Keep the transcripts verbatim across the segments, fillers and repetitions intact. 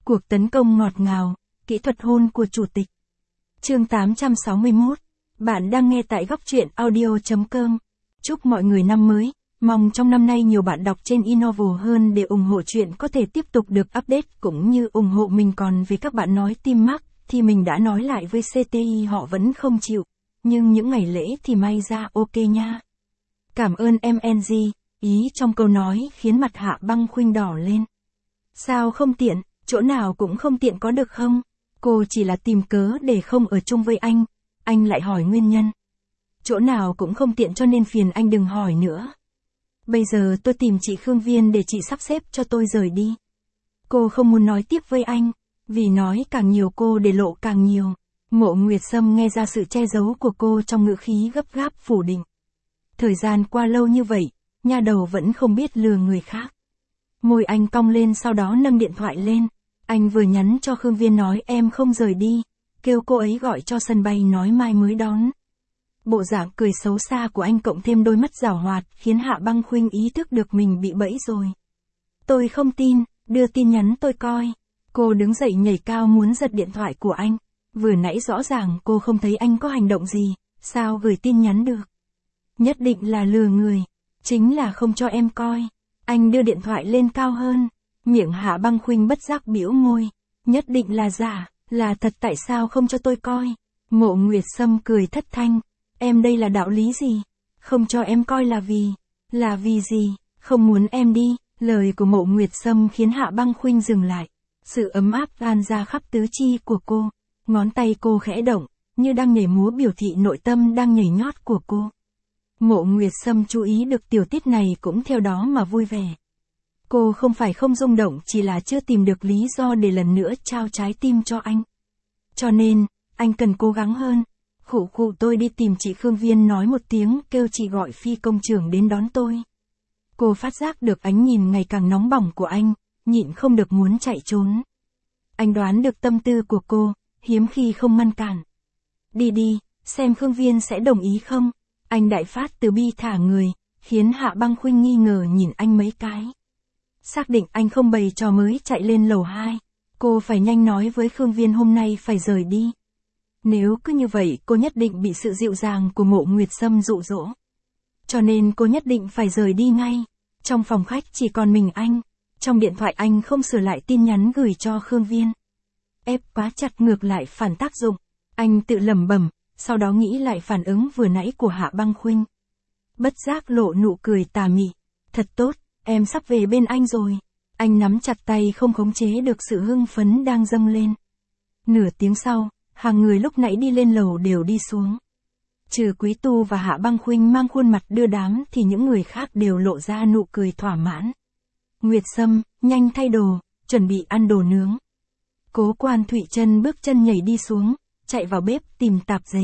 Cuộc tấn công ngọt ngào, kỹ thuật hôn của chủ tịch. Chương tám trăm sáu mươi mốt. Bạn đang nghe tại góc truyện audio chấm com. Chúc mọi người năm mới, mong trong năm nay nhiều bạn đọc trên Inovo hơn để ủng hộ chuyện có thể tiếp tục được update cũng như ủng hộ mình. Còn về các bạn nói Team Mac thì mình đã nói lại với xê tê i họ vẫn không chịu, nhưng những ngày lễ thì may ra ok nha. Cảm ơn em en giê, ý trong câu nói khiến mặt Hạ Băng Khuynh đỏ lên. Sao không tiện, chỗ nào cũng không tiện có được không? Cô chỉ là tìm cớ để không ở chung với anh, anh lại hỏi nguyên nhân. Chỗ nào cũng không tiện cho nên phiền anh đừng hỏi nữa. Bây giờ tôi tìm chị Khương Viên để chị sắp xếp cho tôi rời đi. Cô không muốn nói tiếp với anh, vì nói càng nhiều cô để lộ càng nhiều. Mộ Nguyệt Sâm nghe ra sự che giấu của cô trong ngữ khí gấp gáp phủ định. Thời gian qua lâu như vậy, nha đầu vẫn không biết lừa người khác. Môi anh cong lên sau đó nâng điện thoại lên. Anh vừa nhắn cho Khương Viên nói em không rời đi, kêu cô ấy gọi cho sân bay nói mai mới đón. Bộ dạng cười xấu xa của anh cộng thêm đôi mắt giảo hoạt khiến Hạ Băng Khuynh ý thức được mình bị bẫy rồi. Tôi không tin, đưa tin nhắn tôi coi. Cô đứng dậy nhảy cao muốn giật điện thoại của anh. Vừa nãy rõ ràng cô không thấy anh có hành động gì, sao gửi tin nhắn được. Nhất định là lừa người, chính là không cho em coi. Anh đưa điện thoại lên cao hơn. Miệng Hạ Băng Khuynh bất giác bĩu môi. Nhất định là giả, là thật tại sao không cho tôi coi. Mộ Nguyệt Sâm cười thất thanh. Em đây là đạo lý gì? Không cho em coi là vì, là vì gì? Không muốn em đi. Lời của Mộ Nguyệt Sâm khiến Hạ Băng Khuynh dừng lại. Sự ấm áp lan ra khắp tứ chi của cô. Ngón tay cô khẽ động, như đang nhảy múa biểu thị nội tâm đang nhảy nhót của cô. Mộ Nguyệt Sâm chú ý được tiểu tiết này cũng theo đó mà vui vẻ. Cô không phải không rung động, chỉ là chưa tìm được lý do để lần nữa trao trái tim cho anh. Cho nên, anh cần cố gắng hơn. Khụ khụ tôi đi tìm chị Khương Viên nói một tiếng kêu chị gọi phi công trưởng đến đón tôi. Cô phát giác được ánh nhìn ngày càng nóng bỏng của anh, nhịn không được muốn chạy trốn. Anh đoán được tâm tư của cô, hiếm khi không ngăn cản. Đi đi, xem Khương Viên sẽ đồng ý không? Anh đại phát từ bi thả người, khiến Hạ Băng Khuynh nghi ngờ nhìn anh mấy cái. Xác định anh không bày trò mới chạy lên lầu hai. Cô phải nhanh nói với Khương Viên hôm nay phải rời đi. Nếu cứ như vậy cô nhất định bị sự dịu dàng của Mộ Nguyệt Sâm dụ dỗ. Cho nên cô nhất định phải rời đi ngay. Trong phòng khách chỉ còn mình anh. Trong điện thoại anh không sửa lại tin nhắn gửi cho Khương Viên. Ép quá chặt ngược lại phản tác dụng. Anh tự lẩm bẩm, sau đó nghĩ lại phản ứng vừa nãy của Hạ Băng Khuynh. Bất giác lộ nụ cười tà mị. Thật tốt, em sắp về bên anh rồi. Anh nắm chặt tay không khống chế được sự hưng phấn đang dâng lên. Nửa tiếng sau, hàng người lúc nãy đi lên lầu đều đi xuống. Trừ Quý Tu và Hạ Băng Khuynh mang khuôn mặt đưa đám thì những người khác đều lộ ra nụ cười thỏa mãn. Nguyệt Sâm, nhanh thay đồ, chuẩn bị ăn đồ nướng. Cố Quan Thụy Trân bước chân nhảy đi xuống, chạy vào bếp tìm tạp dề.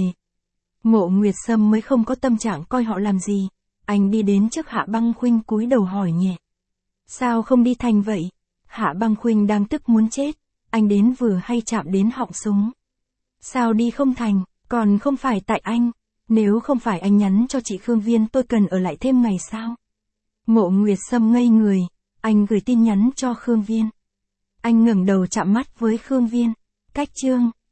Mộ Nguyệt Sâm mới không có tâm trạng coi họ làm gì. Anh đi đến trước Hạ Băng Khuynh cúi đầu hỏi nhẹ. Sao không đi thành vậy? Hạ Băng Khuynh đang tức muốn chết. Anh đến vừa hay chạm đến họng súng. Sao đi không thành, còn không phải tại anh. Nếu không phải anh nhắn cho chị Khương Viên tôi cần ở lại thêm ngày sao? Mộ Nguyệt Sâm ngây người. Anh gửi tin nhắn cho Khương Viên. Anh ngẩng đầu chạm mắt với Khương Viên. Cách chương.